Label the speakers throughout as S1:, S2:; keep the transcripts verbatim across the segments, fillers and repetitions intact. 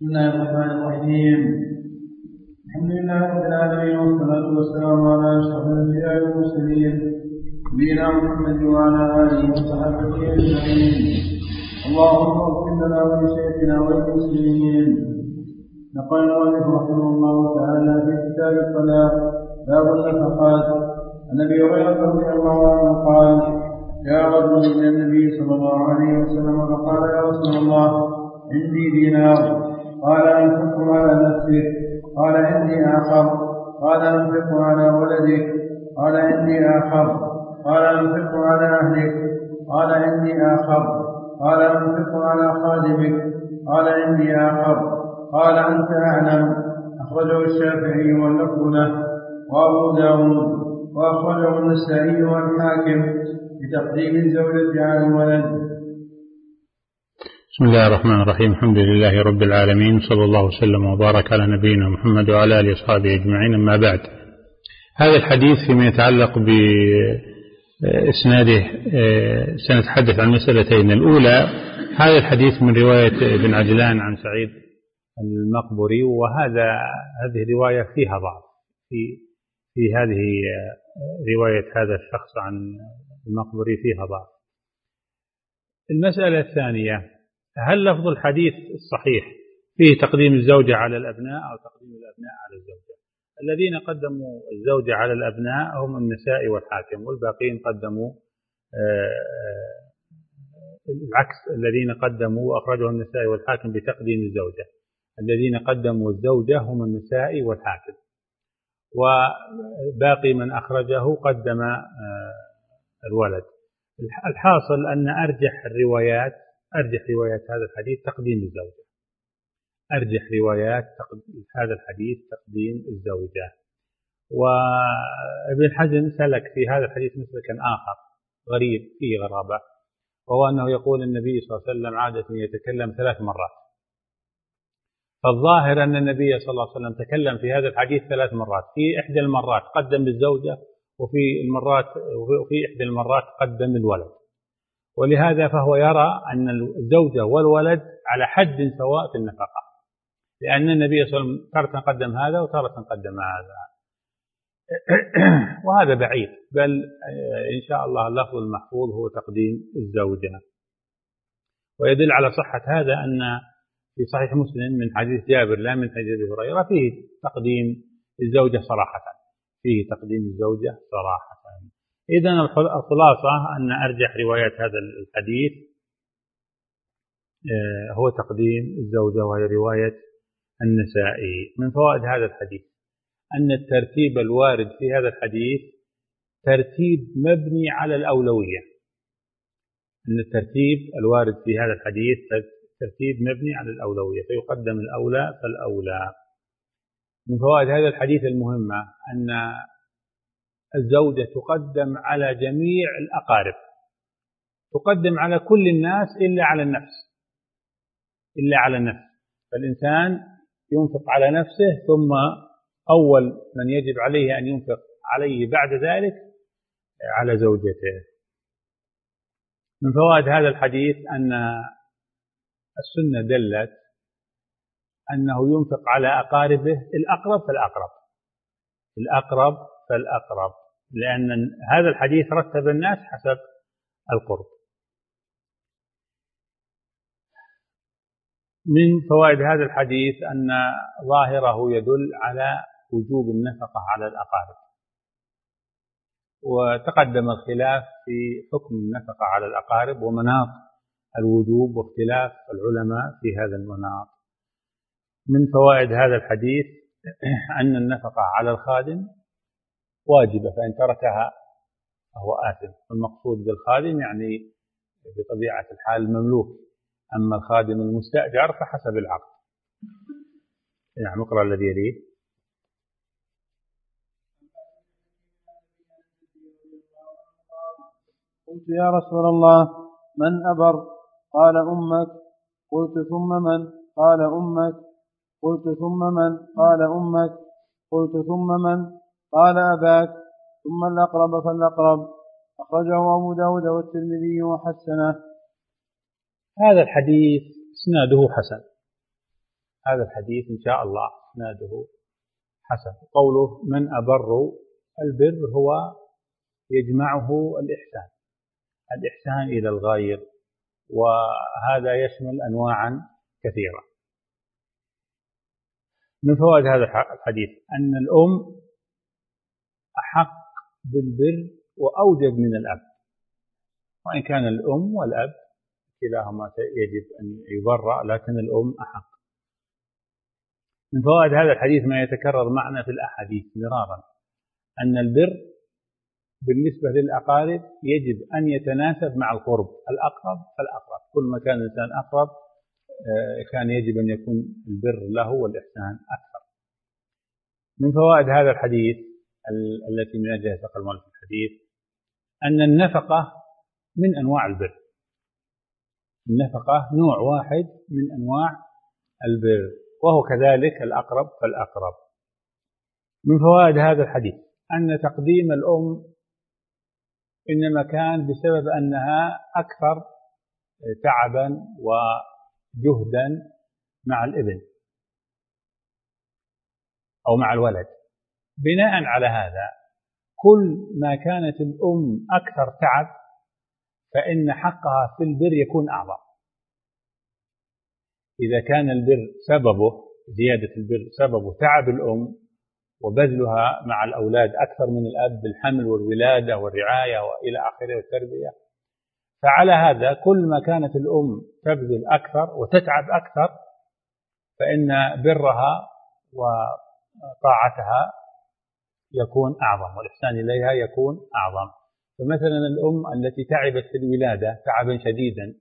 S1: بسم الله الرحمن الرحيم. الحمد لله رب العالمين، والصلاة والسلام على أشرف الأنبياء والمرسلين نبينا محمد وعلى آله وصحبه أجمعين. اللهم اغفر لنا ولشيخنا وللمسلمين. نقل المؤلف رحمه الله تعالى في كتاب الصلاة باب النفقات عن أبي هريرة رضي الله عنه قال: جاء رجل إلى النبي صلى الله عليه وسلم فقال: يا رسول الله، عندي دينار. قال: أنفقه على نفسك. قال: عندي آخر. قال: أنفقه على ولدك. قال: عندي آخر. قال: أنفقه على أهلك. قال: عندي آخر. قال: أنفقه على خادمك. قال: عندي آخر. قال: أنت أعلم. أخرجه الشافعي واللفظ له وأبو داود، وأخرجه النسائي والحاكم بتقديم الزوجة على الولد.
S2: بسم الله الرحمن الرحيم. الحمد لله رب العالمين، صلى الله وسلم وبارك على نبينا محمد وعلى آله وصحبه أجمعين. أما بعد، هذا الحديث فيما يتعلق بإسناده سنتحدث عن مسألتين. الأولى، هذا الحديث من رواية ابن عجلان عن سعيد المقبري، وهذا هذه رواية فيها ضعف في في هذه رواية هذا الشخص عن المقبري فيها ضعف. المسألة الثانية، هل لفظ الحديث الصحيح فيه تقديم الزوجة على الأبناء أو تقديم الأبناء على الزوجة؟ الذين قدموا الزوجة على الأبناء هم النسائي والحاكم، والباقين قدموا العكس. الذين قدموا وأخرجه النسائي والحاكم بتقديم الزوجة، الذين قدموا الزوجة هم النسائي والحاكم، وباقي من أخرجه قدم الولد. الحاصل أن أرجح الروايات أرجح روايات هذا الحديث تقديم الزوجة. أرجح روايات هذا الحديث تقديم الزوجة. وابن حزم سلك في هذا الحديث مسلكا آخر غريب فيه غرابة، وهو أنه يقول النبي صلى الله عليه وسلم عادة يتكلم ثلاث مرات. فالظاهر أن النبي صلى الله عليه وسلم تكلم في هذا الحديث ثلاث مرات. في إحدى المرات قدم الزوجة، وفي المرات وفي إحدى المرات قدم الولد، ولهذا فهو يرى أن الزوجة والولد على حد سواء في النفقة، لأن النبي صلى الله عليه وسلم تارة قدم هذا وتارة قدم هذا، وهذا بعيد. بل إن شاء الله اللفظ المحفوظ هو تقديم الزوجة. ويدل على صحة هذا أن في صحيح مسلم من حديث جابر لا من حديث أبي هريرة فيه تقديم الزوجة صراحة، فيه تقديم الزوجة صراحة. إذن الخلاصة أن أرجح روايات هذا الحديث هو تقديم الزوجة، وهي رواية النسائي. من فوائد هذا الحديث أن الترتيب الوارد في هذا الحديث ترتيب مبني على الأولوية. أن الترتيب الوارد في هذا الحديث ترتيب مبني على الأولوية، فيقدم الأولى فالأولى. من فوائد هذا الحديث المهمة أن الزوجة تقدم على جميع الأقارب، تقدم على كل الناس إلا على النفس إلا على النفس فالإنسان ينفق على نفسه، ثم أول من يجب عليه أن ينفق عليه بعد ذلك على زوجته. من فوائد هذا الحديث أن السنة دلت أنه ينفق على أقاربه الأقرب فالأقرب الأقرب فالأقرب لأن هذا الحديث رتب الناس حسب القرب. من فوائد هذا الحديث أن ظاهره يدل على وجوب النفقة على الأقارب، وتقدم الخلاف في حكم النفقة على الأقارب ومناط الوجوب واختلاف العلماء في هذا المناط. من فوائد هذا الحديث أن النفقة على الخادم واجبة، فإن تركها فهو آثم. والمقصود بالخادم يعني بطبيعة الحال المملوك، أما الخادم المستأجر فحسب العقد. يعني اقرأ الذي يليه.
S1: قلت: يا رسول الله، من أبر؟ قال: أمك. قلت: ثم من؟ قال: أمك. قلت: ثم من؟ قال: أمك. قلت: ثم من؟ قال: أباك. ثم الأقرب فالأقرب. أخرجه أبو داود والترمذي وحسنه.
S2: هذا الحديث إسناده حسن، هذا الحديث إن شاء الله إسناده حسن. قوله من أبر، البر هو يجمعه الإحسان، الإحسان إلى الغير، وهذا يشمل أنواعا كثيرة. من فوائد هذا الحديث أن الأم أحق بالبر وأوجب من الأب، وإن كان الأم والأب كلاهما يجب أن يبرأ، لكن الأم أحق. من فوائد هذا الحديث ما يتكرر معنا في الأحاديث مرارا، أن البر بالنسبة للأقارب يجب أن يتناسب مع القرب، الأقرب فالأقرب، كل ما كان الإنسان أقرب كان يجب أن يكون البر له والإحسان أكثر. من فوائد هذا الحديث التي من أجلها ساق المؤلف الحديث أن النفقة من أنواع البر، النفقة نوع واحد من أنواع البر، وهو كذلك الأقرب فالأقرب. من فوائد هذا الحديث أن تقديم الأم إنما كان بسبب أنها أكثر تعبا وجهدا مع الابن أو مع الولد. بناء على هذا كل ما كانت الأم أكثر تعب فإن حقها في البر يكون أعظم. إذا كان البر سببه زيادة البر سببه تعب الأم وبذلها مع الأولاد أكثر من الأب بالحمل والولادة والرعاية وإلى آخره والتربية، فعلى هذا كل ما كانت الأم تبذل أكثر وتتعب أكثر فإن برها وطاعتها يكون أعظم والإحسان إليها يكون أعظم. فمثلا الأم التي تعبت في الولادة تعبا شديدا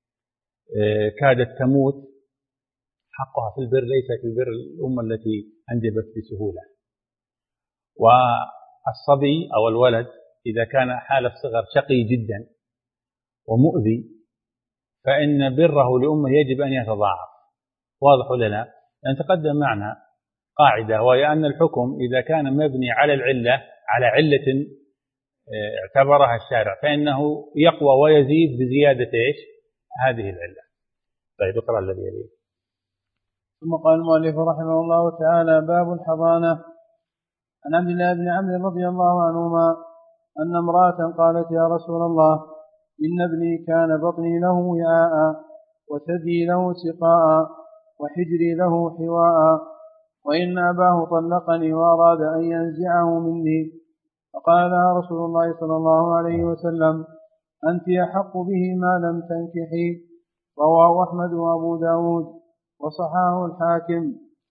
S2: كادت تموت، حقها في البر ليس كالبر الأم التي أنجبت بسهولة. والصبي أو الولد إذا كان حال الصغر شقي جدا ومؤذي فإن بره لأمه يجب أن يتضاعف. واضح لنا؟ لأن تقدم معنا قاعدة، وهي أن الحكم إذا كان مبني على العلة على علة اعتبرها الشارع فإنه يقوى ويزيد بزيادة إيش؟ هذه العلة. طيب اقرأ الذي يليه.
S1: ثم قال المؤلف رحمه الله تعالى: باب الحضانة. عن عبد الله بن عمرو رضي الله عنهما أن امرأة قالت: يا رسول الله، إن ابني كان بطني له وعاء، وثدي له سقاء، وحجري له حواء، وإن أباه طلقني وأراد أن ينزعه مني. فقال لها رسول الله صلى الله عليه وسلم: أنت أحق به ما لم تنكحي. رواه أحمد وأبو داود وصححه الحاكم.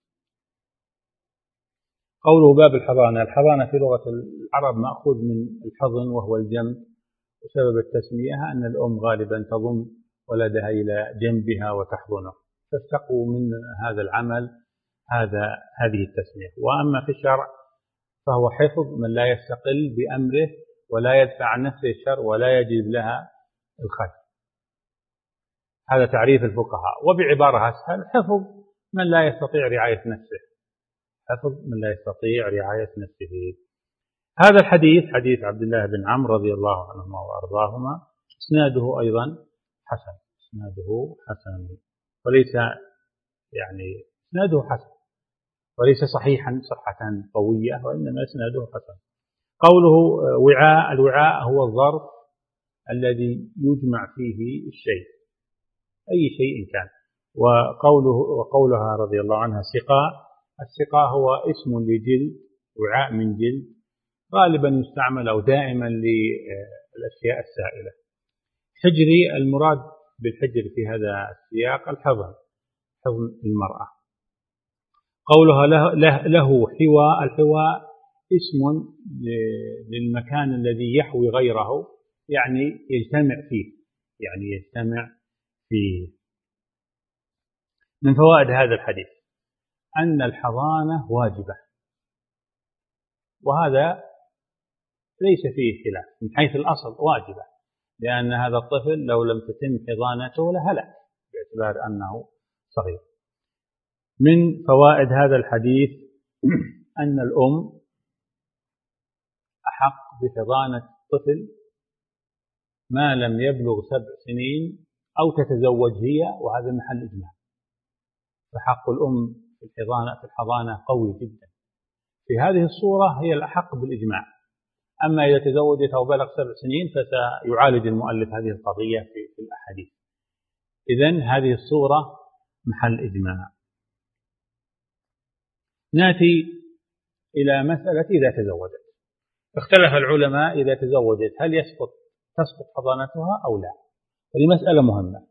S2: قوله باب الحضانة. الحضانة في لغة العرب مأخوذ من الحضن وهو الجنب، وسبب التسمية أن الأم غالبا تضم ولدها إلى جنبها وتحضنه، فاستقوا من هذا العمل هذا هذه التسمية. وأما في الشرع فهو حفظ من لا يستقل بأمره ولا يدفع عن نفسه الشر ولا يجلب لها الخير. هذا تعريف الفقهاء. وبعبارة أسهل: حفظ من لا يستطيع رعاية نفسه، حفظ من لا يستطيع رعاية نفسه. هذا الحديث حديث عبد الله بن عمرو رضي الله عنهما وأرضاهما إسناده أيضا حسن، إسناده حسن وليس يعني إسناده حسن وليس صحيحا صحة قوية، وإنما إسناده حسن. قوله وعاء، الوعاء هو الظرف الذي يجمع فيه الشيء أي شيء كان. وقوله وقولها رضي الله عنها سقاء، السقاء هو اسم لجلد، وعاء من جلد، غالبا يستعمل أو دائما للأشياء السائلة. حجري، المراد بالحجر في هذا السياق الحضن، حضن المرأة. قولها له, له, له حواء، الحواء اسم للمكان الذي يحوي غيره، يعني يجتمع فيه، يعني يجتمع فيه. من فوائد هذا الحديث أن الحضانة واجبة، وهذا ليس فيه خلاف، من حيث الأصل واجبة، لأن هذا الطفل لو لم تتم حضانته لهلك باعتبار أنه صغير. من فوائد هذا الحديث أن الأم أحق بحضانة الطفل ما لم يبلغ سبع سنين أو تتزوج هي، وهذا محل إجماع. فحق الأم في الحضانة في الحضانة قوي جدا. في هذه الصورة هي الأحق بالإجماع. أما إذا تزوجت أو بلغ سبع سنين فسيعالج المؤلف هذه القضية في الأحاديث. إذن هذه الصورة محل إجماع. نأتي إلى مسألة إذا تزوجت. اختلف العلماء إذا تزوجت هل يسقط تسقط حضانتها أو لا. هذه مسألة مهمة.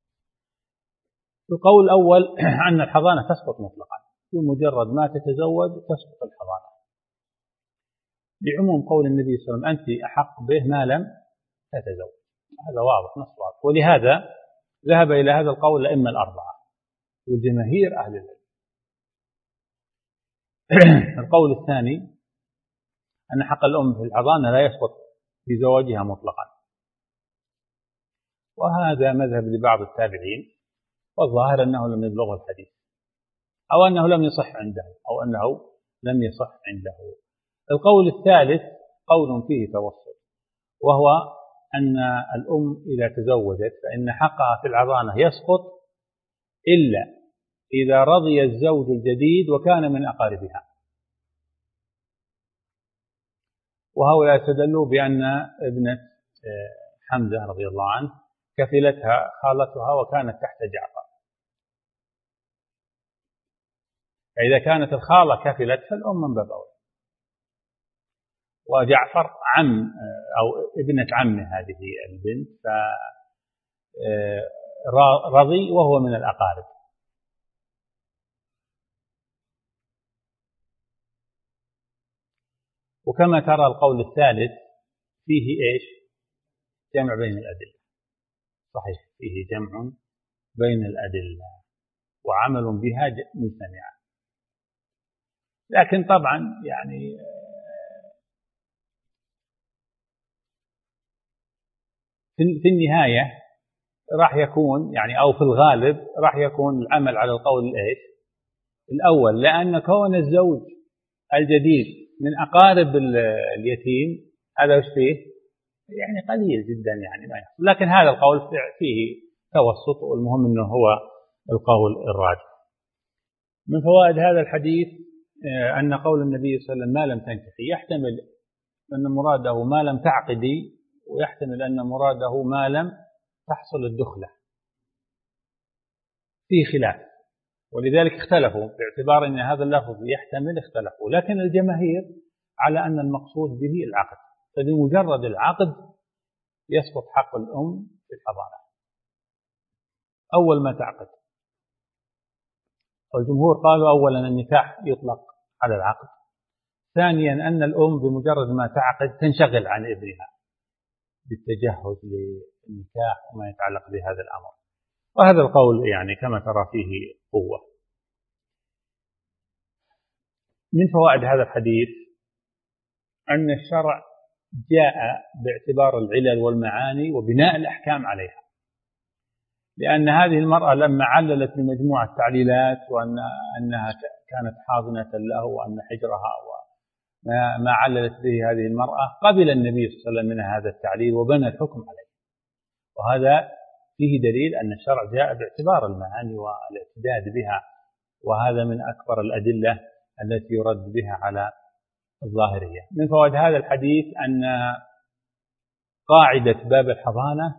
S2: القول الأول أن الحضانة تسقط مطلقا، بمجرد ما تتزوج تسقط الحضانة، لعموم قول النبي صلى الله عليه وسلم أنت أحق به ما لم تتزوج. هذا واضح نص واضح. ولهذا ذهب إلى هذا القول الأئمة الأربعة والجماهير أهل العلم. القول الثاني أن حق الأم في الحضانة لا يسقط في زواجها مطلقا، وهذا مذهب لبعض التابعين، والظاهر أنه لم يبلغه الحديث أو أنه لم يصح عنده أو أنه لم يصح عنده. القول الثالث قول فيه توسط، وهو أن الأم إذا تزوجت فإن حقها في الحضانة يسقط إلا إذا رضي الزوج الجديد وكان من أقاربها. وهؤلاء استدلوا بأن ابنة حمزة رضي الله عنه كفلتها خالتها وكانت تحت جعفر، فإذا كانت الخالة كفلت فالأم من باب أولى، وجعفر عم أو ابنة عم هذه البنت فرضي وهو من الأقارب. وكما ترى القول الثالث فيه إيش؟ جمع بين الأدلة. صحيح، فيه جمع بين الأدلة وعمل بها مجتمعا. لكن طبعا يعني في النهاية راح يكون يعني أو في الغالب راح يكون العمل على القول الإيش؟ الأول، لأن كون الزوج الجديد من أقارب اليتيم هذا وش فيه؟ يعني قليل جدا يعني ما يحصل. لكن هذا القول فيه توسط، والمهم أنه هو القول الراجح. من فوائد هذا الحديث أن قول النبي صلى الله عليه وسلم ما لم تنكحي يحتمل أن مراده ما لم تعقدي، ويحتمل أن مراده ما لم تحصل الدخلة، فيه خلاف، ولذلك اختلفوا باعتبار أن هذا اللفظ يحتمل اختلفوا. لكن الجماهير على أن المقصود به العقد، فبمجرد العقد يسقط حق الأم في الحضانة أول ما تعقد. والجمهور قالوا أولا النكاح يطلق على العقد، ثانيا أن الأم بمجرد ما تعقد تنشغل عن ابنها بالتجهز للنكاح وما يتعلق بهذا الأمر. وهذا القول يعني كما ترى فيه قوة. من فوائد هذا الحديث أن الشرع جاء باعتبار العلل والمعاني وبناء الأحكام عليها، لأن هذه المرأة لما عللت بمجموعة تعليلات وأن أنها كانت حاضنة له وأن حجرها وما عللت به هذه المرأة، قبل النبي صلى الله عليه وسلم من هذا التعليل وبنى الحكم عليه. وهذا فيه دليل أن الشرع جاء باعتبار المعاني والاعتداد بها، وهذا من أكبر الأدلة التي يرد بها على الظاهرية. من فوائد هذا الحديث أن قاعدة باب الحضانة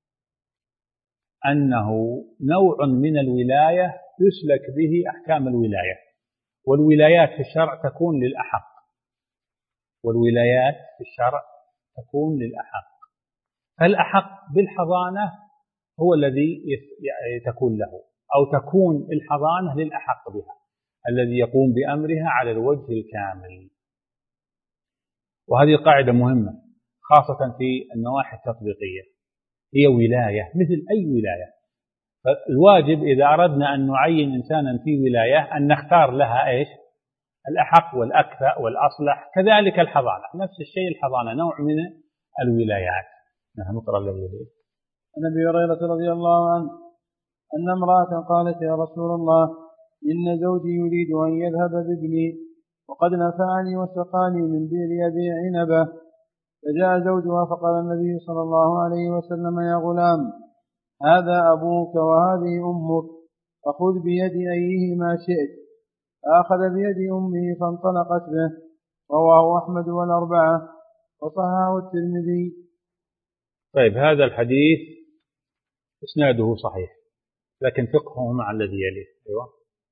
S2: أنه نوع من الولاية يسلك به أحكام الولاية، والولايات في الشرع تكون للأحق، والولايات في الشرع تكون للأحق. فالأحق بالحضانة هو الذي تكون له، أو تكون الحضانة للأحق بها الذي يقوم بأمرها على الوجه الكامل. وهذه قاعدة مهمة خاصة في النواحي التطبيقية، هي ولاية مثل أي ولاية. فالواجب إذا أردنا أن نعين إنسانا في ولاية أن نختار لها إيش؟ الأحق والأكفأ والأصلح. كذلك الحضانة نفس الشيء، الحضانة نوع من الولايات. نحن نقرأ الذي يليه.
S1: عن أبي هريرة رضي الله عنه أن امرأة قالت يا رسول الله إن زوجي يريد أن يذهب بابني وقد نفعني وسقاني من بئر أبي عنبة. فجاء زوجها فقال النبي صلى الله عليه وسلم يا غلام هذا أبوك وهذه أمك. فخذ بيد أيهما شئت، فأخذ بيد أمه فانطلقت به. رواه أحمد والأربعة وصححه الترمذي.
S2: طيب، هذا الحديث إسناده صحيح، لكن فقهه مع الذي يليه. أيوة.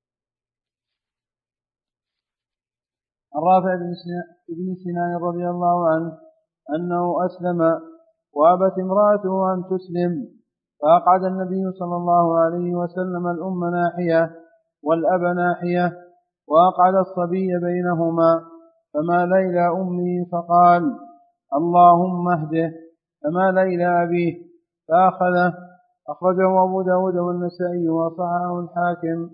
S1: الرافع بن سنان رضي الله عنه أنه أسلم وأبت امرأته أن تسلم، فأقعد النبي صلى الله عليه وسلم الأم ناحية والأب ناحية، وأقعد الصبي بينهما، فمال إلى أمه فقال: اللهم اهده، فمال إلى أبيه فأخذه. أخرجه أبو داود والنسائي وصححه الحاكم.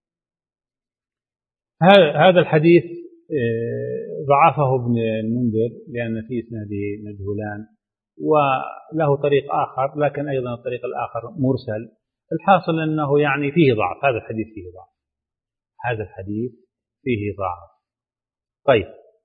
S2: هذا الحديث ضعفه ابن المنذر لأن في إسناده مجهولان، وله طريق آخر، لكن أيضا الطريق الآخر مرسل. الحاصل أنه يعني فيه ضعف، هذا الحديث فيه ضعف، هذا الحديث فيه ضعف. طيب،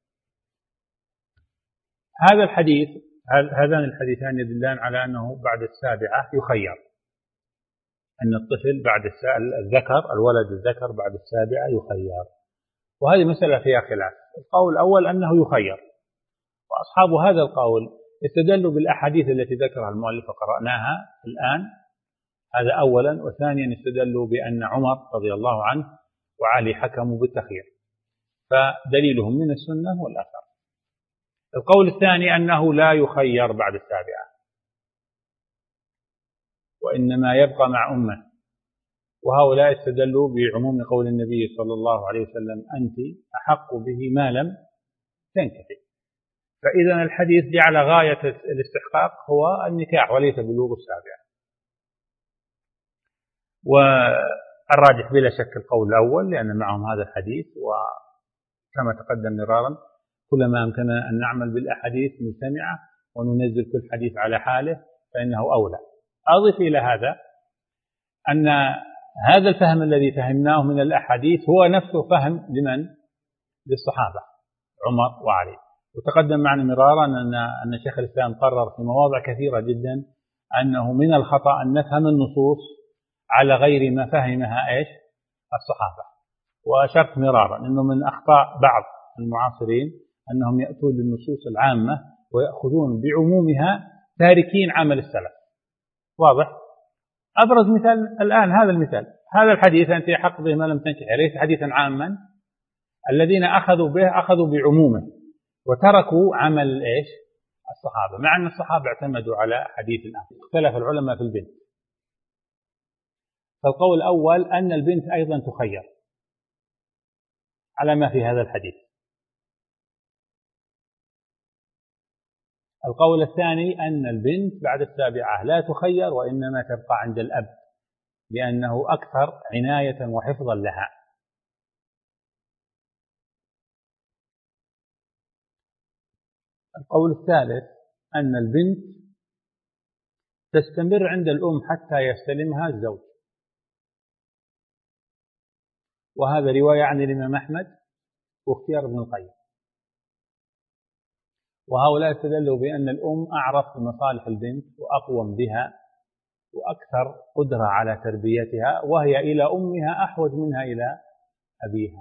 S2: هذا الحديث هذان الحديثان يدلان على أنه بعد السابعة يخير، أن الطفل بعد الذكر الولد الذكر بعد السابعة يخير، وهذه مسألة فيها خلاف. القول الأول أنه يخير، وأصحاب هذا القول استدلوا بالأحاديث التي ذكرها المؤلف وقرأناها الآن، هذا أولا. وثانيا استدلوا بأن عمر رضي الله عنه وعلي حكموا بالتخيير، فدليلهم من السنة والأثر. القول الثاني أنه لا يخير بعد السابعة، وإنما يبقى مع أمه، وهؤلاء استدلوا بعموم قول النبي صلى الله عليه وسلم: أنت أحق به ما لم تنكحي. فإذا الحديث جعل غاية الاستحقاق هو النكاح وليس بلوغ السابعة. والراجح بلا شك القول الأول، لأن معهم هذا الحديث، وكما تقدم مرارا كلما أمكننا أن نعمل بالأحاديث مجتمعة وننزل كل حديث على حاله فإنه أولى. أضف إلى هذا أن هذا الفهم الذي فهمناه من الأحاديث هو نفسه فهم لمن؟ للصحابة عمر وعلي. وتقدم معنا مرارا أن أن شيخ الإسلام قرر في مواضع كثيرة جدا أنه من الخطأ أن نفهم النصوص على غير ما فهمها إيش الصحابة. وأشرت مرارا أنه من أخطاء بعض المعاصرين أنهم يأتون للنصوص العامة ويأخذون بعمومها تاركين عمل السلف. واضح؟ أبرز مثال الآن هذا المثال، هذا الحديث أنت أحق به ما لم تنكح ليس حديثا عاما، الذين أخذوا به أخذوا بعمومه وتركوا عمل إيش الصحابة، مع أن الصحابة اعتمدوا على حديث الآن. اختلف العلماء في البنت، فالقول الأول أن البنت أيضا تخير على ما في هذا الحديث. القول الثاني أن البنت بعد السابعة لا تخير وإنما تبقى عند الأب لأنه أكثر عناية وحفظا لها. القول الثالث أن البنت تستمر عند الأم حتى يستلمها الزوج، وهذا رواية عن الإمام أحمد واختيار ابن القيم. وهؤلاء استدلوا بأن الأم أعرف بمصالح البنت وأقوم بها وأكثر قدرة على تربيتها، وهي إلى أمها أحوج منها إلى أبيها.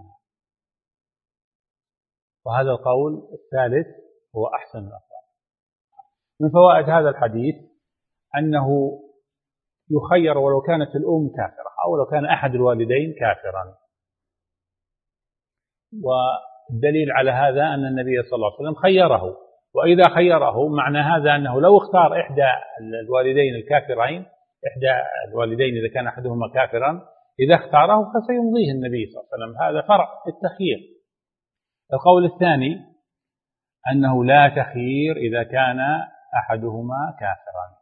S2: وهذا القول الثالث هو أحسن الأقوال. من فوائد هذا الحديث أنه يخير ولو كانت الأم كافرة أو لو كان أحد الوالدين كافرا. والدليل على هذا أن النبي صلى الله عليه وسلم خيره، وإذا خيره معنى هذا أنه لو اختار إحدى الوالدين الكافرين، إحدى الوالدين إذا كان أحدهما كافرا، إذا اختاره فسيمضيه النبي صلى الله عليه وسلم. هذا فرع التخيير. القول الثاني أنه لا تخيير إذا كان أحدهما كافرا،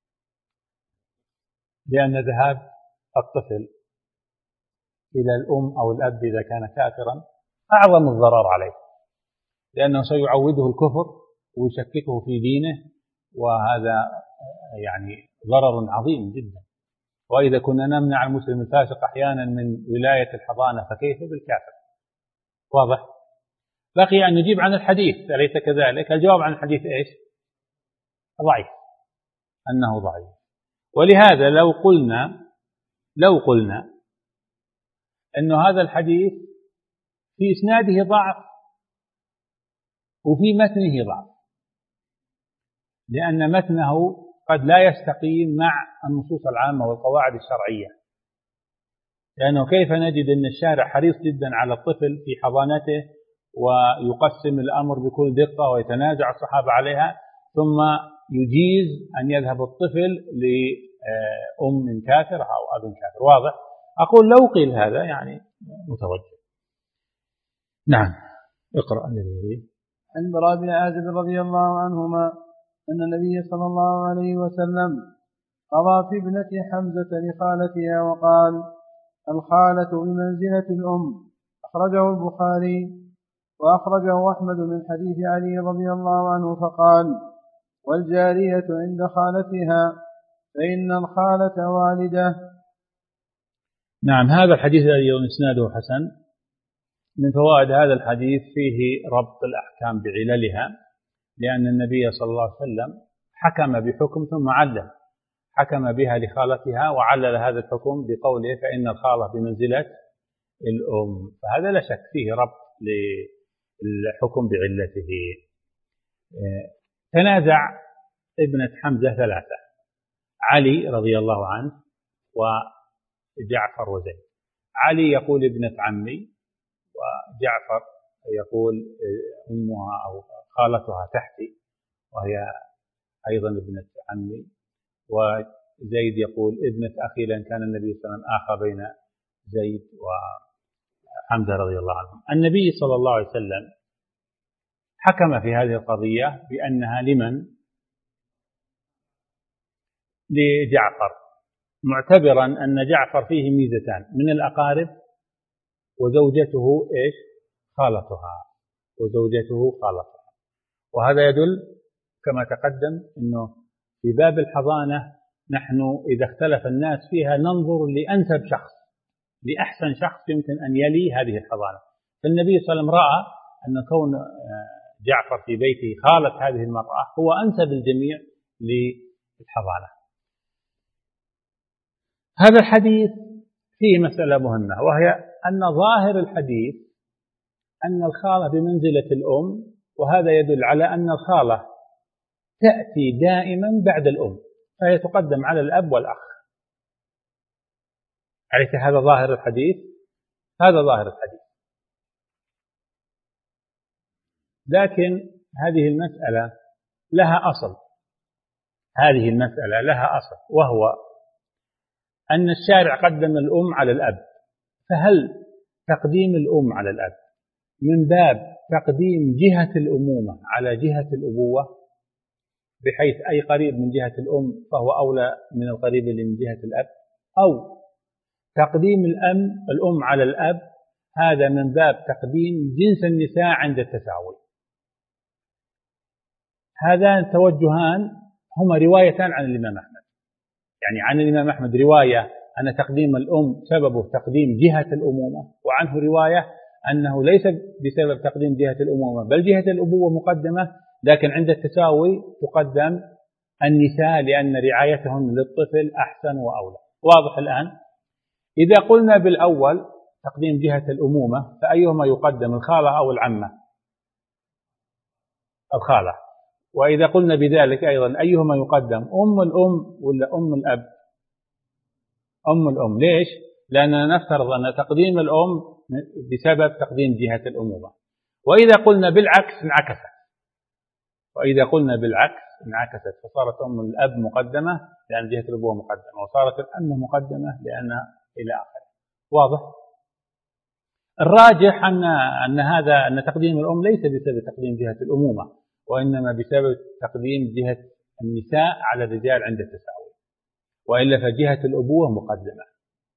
S2: لأن ذهاب الطفل إلى الأم أو الأب إذا كان كافرا أعظم الضرر عليه، لأنه سيعوده الكفر ويشككه في دينه، وهذا يعني ضرر عظيم جدا. وإذا كنا نمنع المسلم الفاسق أحيانا من ولاية الحضانة فكيف بالكافر؟ واضح؟ بقي أن نجيب عن الحديث، أليس كذلك؟ الجواب عن الحديث إيش؟ ضعيف، أنه ضعيف. ولهذا لو قلنا لو قلنا أنه هذا الحديث في إسناده ضعف وفي متنه ضعف، لأن متنه قد لا يستقيم مع النصوص العامة والقواعد الشرعية، لأنه كيف نجد أن الشارع حريص جدا على الطفل في حضانته ويقسم الأمر بكل دقة ويتنازع الصحابة عليها، ثم يجيز أن يذهب الطفل لأم كافرة أو أب كافر. واضح؟ أقول لو قيل هذا يعني متوجه. نعم، اقرأ الذي يليه.
S1: عن براء بن عازب رضي الله عنهما أن النبي صلى الله عليه وسلم قضى في ابنة حمزة لخالتها وقال: الخالة بمنزلة الأم. أخرجه البخاري وأخرجه أحمد من حديث علي رضي الله عنه فقال: والجارية عند خالتها فإن الخالة والدة.
S2: نعم، هذا الحديث الذي إسناده حسن. من فوائد هذا الحديث فيه ربط الأحكام بعللها، لأن النبي صلى الله عليه وسلم حكم بحكم ثم علل، حكم بها لخالتها وعلل هذا الحكم بقوله فإن الخالة بمنزلة الأم، فهذا لا شك فيه ربط للحكم بعلته. تنازع ابنة حمزة ثلاثة: علي رضي الله عنه وجعفر وزيد. علي يقول ابنة عمي، وجعفر يقول أمها أو خالتها تحتي وهي أيضا ابنة عمي، وزيد يقول ابنة أخي، لأن كان النبي صلى الله عليه وسلم آخى بين زيد وحمزة رضي الله عنهم. النبي صلى الله عليه وسلم حكم في هذه القضية بأنها لمن؟ لجعفر، معتبرا أن جعفر فيه ميزتان: من الأقارب، وزوجته إيش؟ خالتها، وزوجته خالتها. وهذا يدل كما تقدم أنه في باب الحضانة نحن إذا اختلف الناس فيها ننظر لأنسب شخص، لأحسن شخص يمكن أن يلي هذه الحضانة. فالنبي صلى الله عليه وسلم رأى أن كون جعفر في بيته خالة هذه المرأة هو أنسب الجميع للحضانة. هذا الحديث فيه مسألة مهمة، وهي أن ظاهر الحديث أن الخالة بمنزلة الأم، وهذا يدل على أن الخالة تأتي دائما بعد الأم، فهي تقدم على الأب والأخ. عليك هذا ظاهر الحديث، هذا ظاهر الحديث. لكن هذه المسألة لها أصل، هذه المسألة لها أصل، وهو أن الشارع قدم الأم على الأب، فهل تقديم الأم على الأب من باب تقديم جهة الأمومة على جهة الأبوة، بحيث أي قريب من جهة الأم فهو أولى من القريب اللي من جهة الأب، أو تقديم الأم الأم على الأب هذا من باب تقديم جنس النساء عند التساوي؟ هذان توجهان هما روايتان عن الإمام أحمد. يعني عن الإمام أحمد رواية أن تقديم الأم سببه تقديم جهة الأمومة، وعنه رواية أنه ليس بسبب تقديم جهة الأمومة بل جهة الأبوة مقدمة، لكن عند التساوي تقدم النساء لأن رعايتهن للطفل أحسن وأولى. واضح الآن؟ إذا قلنا بالأول تقديم جهة الأمومة فأيهما يقدم، الخالة أو العمة؟ الخالة. وإذا قلنا بذلك أيضا أيهما يقدم، أم الأم ولا أم الأب؟ أم الأم. ليش؟ لأننا نفترض أن تقديم الأم بسبب تقديم جهة الأمومة. وإذا قلنا بالعكس انعكست، وإذا قلنا بالعكس انعكست، فصارت أم الأب مقدمة لأن جهة الأبوة مقدمة، وصارت الأم مقدمة لأن إلى آخره. واضح؟ الراجح أن أن هذا أن تقديم الأم ليس بسبب تقديم جهة الأمومة، وإنما بسبب تقديم جهة النساء على الرجال عند التساوي، وإلا فجهة الأبوة مقدمة.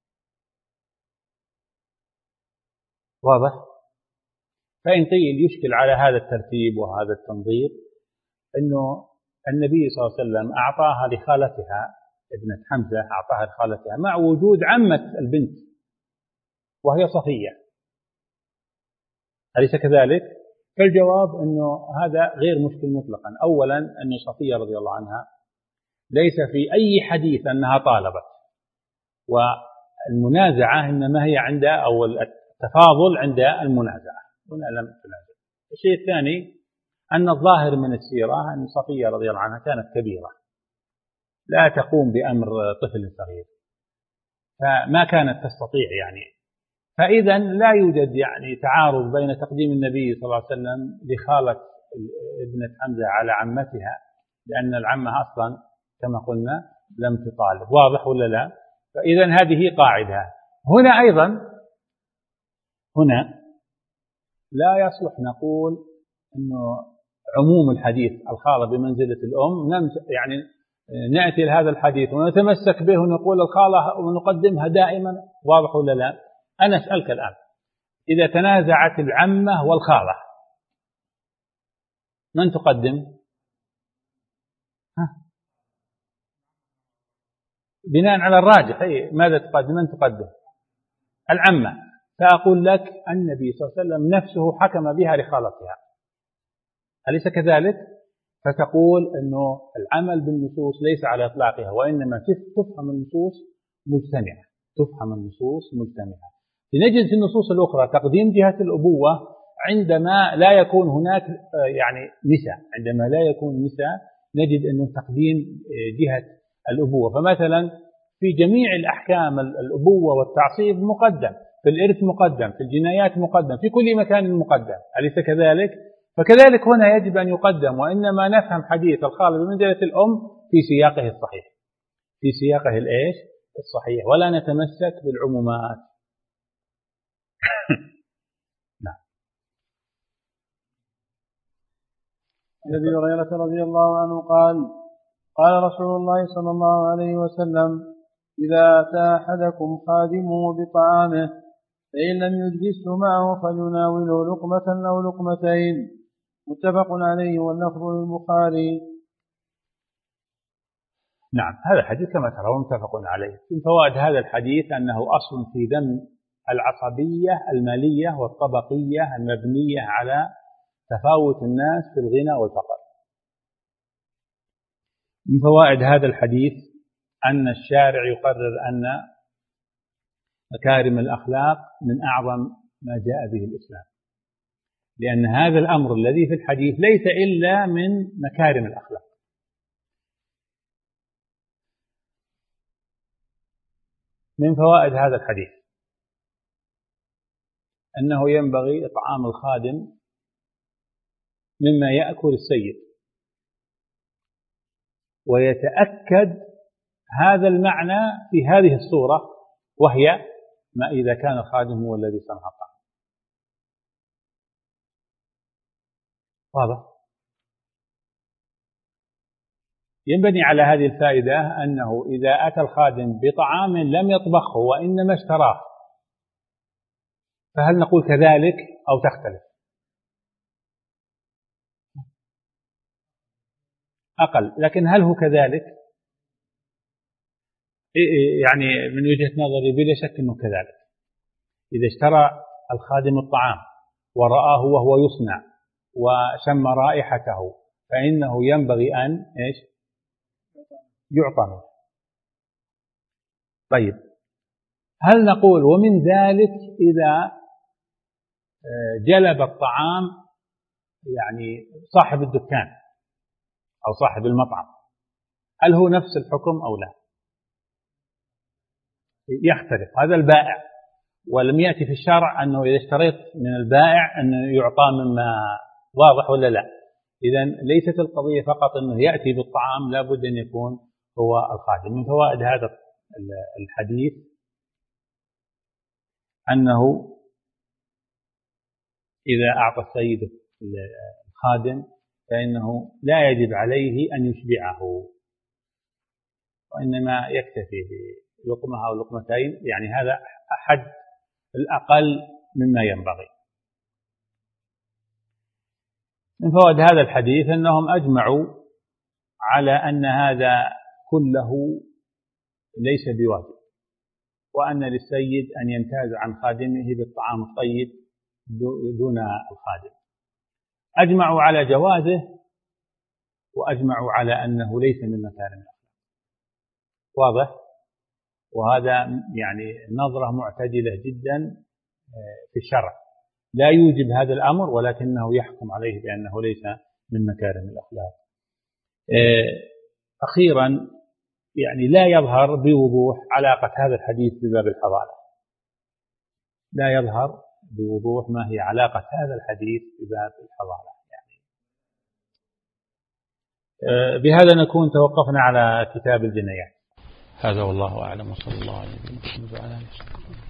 S2: واضح؟ فإن قيل يشكل على هذا الترتيب وهذا التنظير أنه النبي صلى الله عليه وسلم أعطاها لخالتها ابنة حمزة، أعطاها لخالتها مع وجود عمة البنت وهي صفية، أليس كذلك؟ فالجواب أنه هذا غير مشكل مطلقا. أولا أن صفية رضي الله عنها ليس في أي حديث أنها طالبت، المنازعة إنما هي عند أو التفاضل عند المنازعة، هنا لم تنازع. الشيء الثاني أن الظاهر من السيرة أن صفية رضي الله عنها كانت كبيرة لا تقوم بأمر طفل صغير، فما كانت تستطيع يعني، فإذا لا يوجد يعني تعارض بين تقديم النبي صلى الله عليه وسلم لخالة ابنة حمزة على عمتها، لأن العمة أصلا كما قلنا لم تطالب. واضح ولا لا؟ فإذا هذه قاعدة. هنا أيضا هنا لا يصلح نقول أنه عموم الحديث الخالة بمنزلة الأم، يعني نأتي لهذا الحديث ونتمسك به ونقول الخالة ونقدمها دائما. واضح ولا لا؟ أنا أسألك الآن، إذا تنازعت العمة والخالة من تقدم؟ ها؟ بناء على الراجح أي ماذا تقدم؟ من تقدم؟ العمة. فأقول لك النبي صلى الله عليه وسلم نفسه حكم بها لخالتها، أليس كذلك؟ فتقول أنه العمل بالنصوص ليس على إطلاقها، وإنما تفهم النصوص مجتمعة، تفهم النصوص مجتمعة. لنجد في النصوص الأخرى تقديم جهة الأبوة عندما لا يكون هناك يعني نساء، عندما لا يكون نساء نجد أنه تقديم جهة الأبوة. فمثلا في جميع الأحكام الأبوة والتعصيب مقدم، في الإرث مقدم، في الجنايات مقدم، في كل مكان مقدم، أليس كذلك؟ فكذلك هنا يجب أن يقدم، وإنما نفهم حديث الخالة بمنزلة الأم في سياقه الصحيح، في سياقه الإيش؟ الصحيح، ولا نتمسك بالعمومات. نعم.
S1: عن أبي هريرة رضي الله عنه قال قال رسول الله صلى الله عليه وسلم: إذا أتى أحدكم خادمه بطعامه فإن لم يجلسه معه فليناوله لقمة أو لقمتين. متفق عليه واللفظ للبخاري.
S2: نعم، هذا الحديث كما ترون متفق عليه. من فوائد هذا الحديث أنه أصل في ذم العصبية المالية والطبقية المبنية على تفاوت الناس في الغنى والفقر. من فوائد هذا الحديث أن الشارع يقرر أن مكارم الأخلاق من أعظم ما جاء به الإسلام، لأن هذا الأمر الذي في الحديث ليس إلا من مكارم الأخلاق. من فوائد هذا الحديث أنه ينبغي إطعام الخادم مما يأكل السيد، ويتأكد هذا المعنى في هذه الصورة، وهي ما إذا كان الخادم هو الذي صنع الطعام. واضح؟ ينبني على هذه الفائدة أنه إذا أتى الخادم بطعام لم يطبخه وإنما اشتراه، فهل نقول كذلك أو تختلف؟ أقل، لكن هل هو كذلك؟ يعني من وجهة نظري بلا شك أنه كذلك. إذا اشترى الخادم الطعام ورآه وهو يصنع وشم رائحته فإنه ينبغي أن إيش؟ يعطى منه. طيب، هل نقول ومن ذلك إذا جلب الطعام يعني صاحب الدكان أو صاحب المطعم، هل هو نفس الحكم أو لا؟ يختلف. هذا البائع، ولم يأتي في الشرع أنه إذا اشتريت من البائع أنه يعطى مما. واضح ولا لا؟ إذن ليست القضية فقط أنه يأتي بالطعام، لابد أن يكون هو الخادم. من فوائد هذا الحديث أنه إذا أعطى السيد الخادم فإنه لا يجب عليه أن يشبعه، وإنما يكتفي بلقمة أو لقمتين، يعني هذا أحد الأقل مما ينبغي. من فوائد هذا الحديث أنهم أجمعوا على أن هذا كله ليس بواجب، وأن للسيد أن يمتاز عن خادمه بالطعام الطيب دون الخادم. أجمعوا على جوازه وأجمعوا على أنه ليس من مكارم الأخلاق. واضح؟ وهذا يعني نظرة معتدلة جدا في الشرع، لا يوجب هذا الأمر ولكنه يحكم عليه بأنه ليس من مكارم الأخلاق. أخيرا يعني لا يظهر بوضوح علاقة هذا الحديث بباب الحضانة، لا يظهر بوضوح ما هي علاقة هذا الحديث بباب الحضانة. يعني بهذا نكون توقفنا على كتاب الجنايات. هذا والله أعلم، وصلى الله عليه وسلم وعلى آله وصحبه.